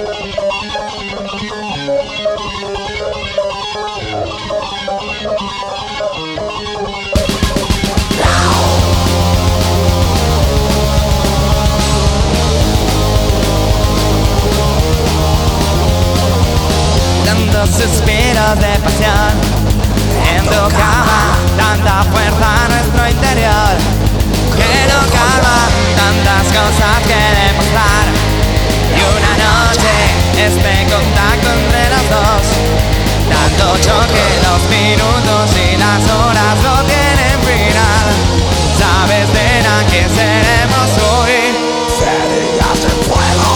Tantos suspiros de pasión en tu cama, tanta fuerza en nuestro interior que no calma, tantas cosas que demostrar. Y una noche este contacto entre los dos, tanto choque, los minutos y las horas no tienen final. Sabes, nena, que seremos hoy cerillas en fuego.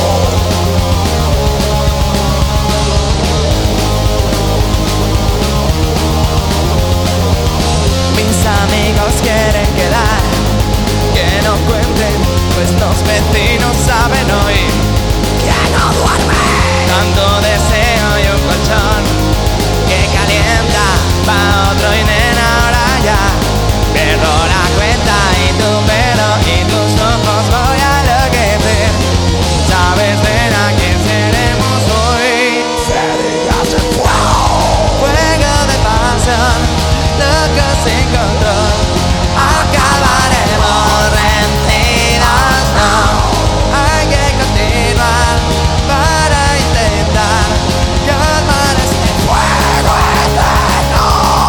Amigos quieren quedar, que no cuenten, pues los vecinos saben hoy que no duerme. Tanto deseo y un colchón que calienta pa' otro y nena ahora ya pierdo la cuenta y tu pelo y tus ojos voy a enloquecer. Sabes, nena, que seremos hoy cerillas en fuego. Fuego de pasión, locos sin control, acabaremos rendidos, no. Hay que continuar para intentar calmar este fuego eterno.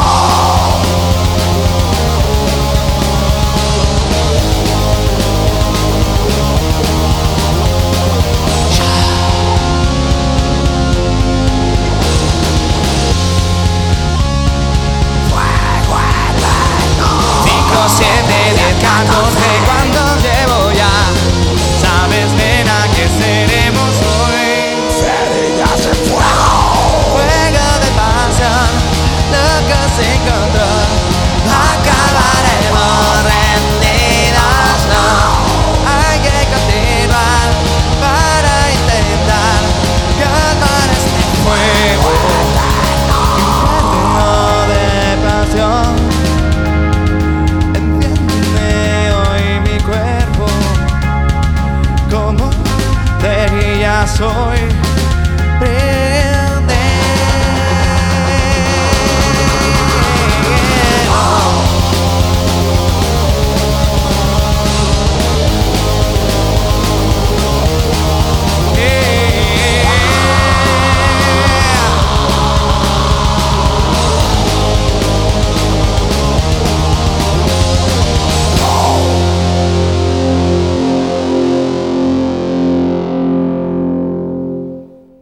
Fuego eterno. 5, 7, 10, 14, ¿cuántos llevo ya? Sabes, nena, que seremos hoy cerillas en fuego. Fuego de pasión, locos sin control, acabaremos rendidos, no. Hay que continuar para intentar calmar este fuego eterno de pasión. Enciende hoy mi cuerpo como cerillas hoy.